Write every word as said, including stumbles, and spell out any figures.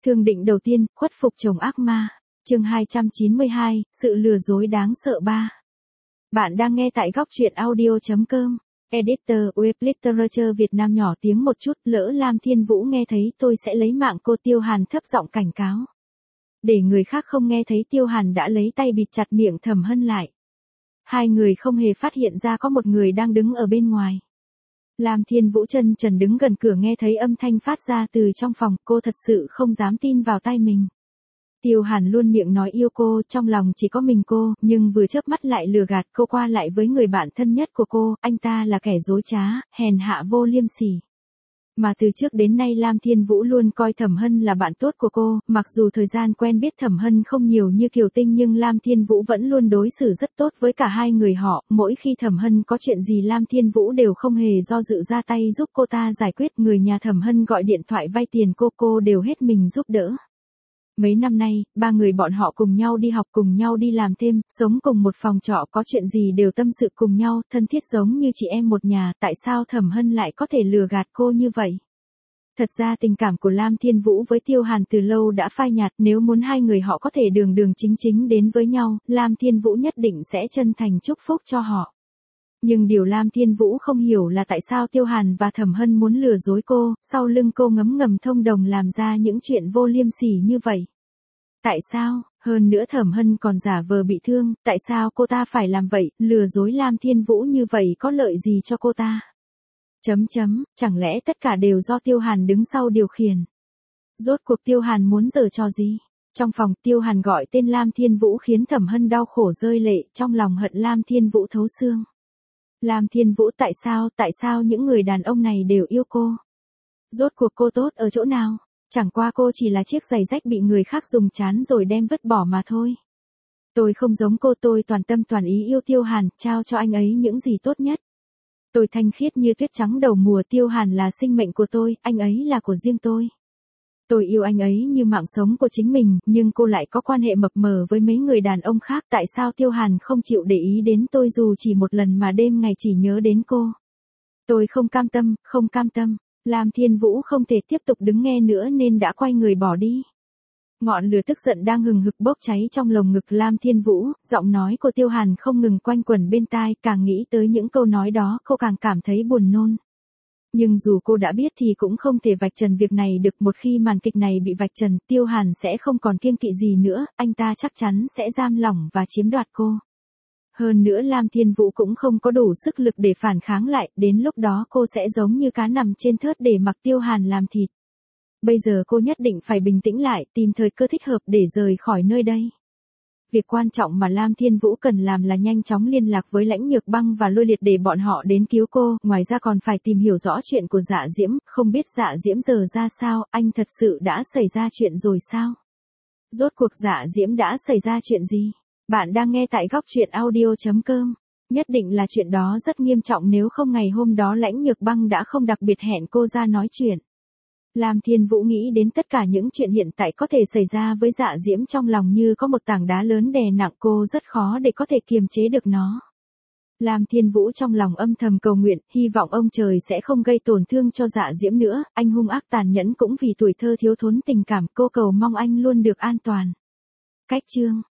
Thương định đầu tiên, khuất phục chồng ác ma. Chương hai trăm chín mươi hai, sự lừa dối đáng sợ ba. Bạn đang nghe tại góc truyện audio chấm com. Editor Web Literature Việt Nam nhỏ tiếng một chút, lỡ Lam Thiên Vũ nghe thấy tôi sẽ lấy mạng cô. Tiêu Hàn thấp giọng cảnh cáo. Để người khác không nghe thấy, Tiêu Hàn đã lấy tay bịt chặt miệng Thẩm Hân lại. Hai người không hề phát hiện ra có một người đang đứng ở bên ngoài. Lam Thiên Vũ chân trần đứng gần cửa, nghe thấy âm thanh phát ra từ trong phòng, cô thật sự không dám tin vào tai mình. Tiêu Hàn luôn miệng nói yêu cô, trong lòng chỉ có mình cô, nhưng vừa chớp mắt lại lừa gạt cô qua lại với người bạn thân nhất của cô. Anh ta là kẻ dối trá, hèn hạ vô liêm sỉ. Mà từ trước đến nay Lam Thiên Vũ luôn coi Thẩm Hân là bạn tốt của cô, mặc dù thời gian quen biết Thẩm Hân không nhiều như Kiều Tinh, nhưng Lam Thiên Vũ vẫn luôn đối xử rất tốt với cả hai người họ. Mỗi khi Thẩm Hân có chuyện gì, Lam Thiên Vũ đều không hề do dự ra tay giúp cô ta giải quyết. Người nhà Thẩm Hân gọi điện thoại vay tiền cô, cô đều hết mình giúp đỡ. Mấy năm nay, ba người bọn họ cùng nhau đi học, cùng nhau đi làm thêm, sống cùng một phòng trọ, có chuyện gì đều tâm sự cùng nhau, thân thiết giống như chị em một nhà. Tại sao Thẩm Hân lại có thể lừa gạt cô như vậy? Thật ra tình cảm của Lam Thiên Vũ với Tiêu Hàn từ lâu đã phai nhạt, nếu muốn hai người họ có thể đường đường chính chính đến với nhau, Lam Thiên Vũ nhất định sẽ chân thành chúc phúc cho họ. Nhưng điều Lam Thiên Vũ không hiểu là tại sao Tiêu Hàn và Thẩm Hân muốn lừa dối cô, sau lưng cô ngấm ngầm thông đồng làm ra những chuyện vô liêm sỉ như vậy. Tại sao? Hơn nữa Thẩm Hân còn giả vờ bị thương, tại sao cô ta phải làm vậy, lừa dối Lam Thiên Vũ như vậy có lợi gì cho cô ta? Chấm chấm, chẳng lẽ tất cả đều do Tiêu Hàn đứng sau điều khiển? Rốt cuộc Tiêu Hàn muốn giở trò gì? Trong phòng, Tiêu Hàn gọi tên Lam Thiên Vũ khiến Thẩm Hân đau khổ rơi lệ, trong lòng hận Lam Thiên Vũ thấu xương. Lam Thiên Vũ, tại sao, tại sao những người đàn ông này đều yêu cô? Rốt cuộc cô tốt ở chỗ nào? Chẳng qua cô chỉ là chiếc giày rách bị người khác dùng chán rồi đem vứt bỏ mà thôi. Tôi không giống cô, tôi toàn tâm toàn ý yêu Tiêu Hàn, trao cho anh ấy những gì tốt nhất. Tôi thanh khiết như tuyết trắng đầu mùa, Tiêu Hàn là sinh mệnh của tôi, anh ấy là của riêng tôi. Tôi yêu anh ấy như mạng sống của chính mình, nhưng cô lại có quan hệ mập mờ với mấy người đàn ông khác. Tại sao Tiêu Hàn không chịu để ý đến tôi dù chỉ một lần mà đêm ngày chỉ nhớ đến cô? Tôi không cam tâm, không cam tâm. Lam Thiên Vũ không thể tiếp tục đứng nghe nữa nên đã quay người bỏ đi. Ngọn lửa tức giận đang hừng hực bốc cháy trong lồng ngực Lam Thiên Vũ, giọng nói của Tiêu Hàn không ngừng quanh quẩn bên tai, càng nghĩ tới những câu nói đó cô càng cảm thấy buồn nôn. Nhưng dù cô đã biết thì cũng không thể vạch trần việc này được, một khi màn kịch này bị vạch trần, Tiêu Hàn sẽ không còn kiêng kỵ gì nữa, anh ta chắc chắn sẽ giam lỏng và chiếm đoạt cô. Hơn nữa Lam Thiên Vũ cũng không có đủ sức lực để phản kháng lại, đến lúc đó cô sẽ giống như cá nằm trên thớt để mặc Tiêu Hàn làm thịt. Bây giờ cô nhất định phải bình tĩnh lại, tìm thời cơ thích hợp để rời khỏi nơi đây. Việc quan trọng mà Lam Thiên Vũ cần làm là nhanh chóng liên lạc với Lãnh Nhược Băng và Lôi Liệt để bọn họ đến cứu cô, ngoài ra còn phải tìm hiểu rõ chuyện của Dạ Diễm, không biết Dạ Diễm giờ ra sao, anh thật sự đã xảy ra chuyện rồi sao? Rốt cuộc Dạ Diễm đã xảy ra chuyện gì? Bạn đang nghe tại góc truyện audio chấm com. Nhất định là chuyện đó rất nghiêm trọng, nếu không ngày hôm đó Lãnh Nhược Băng đã không đặc biệt hẹn cô ra nói chuyện. Lam Thiên Vũ nghĩ đến tất cả những chuyện hiện tại có thể xảy ra với Dạ Diễm, trong lòng như có một tảng đá lớn đè nặng cô, rất khó để có thể kiềm chế được nó. Lam Thiên Vũ trong lòng âm thầm cầu nguyện, hy vọng ông trời sẽ không gây tổn thương cho Dạ Diễm nữa, anh hung ác tàn nhẫn cũng vì tuổi thơ thiếu thốn tình cảm, cô cầu mong anh luôn được an toàn. Cách chương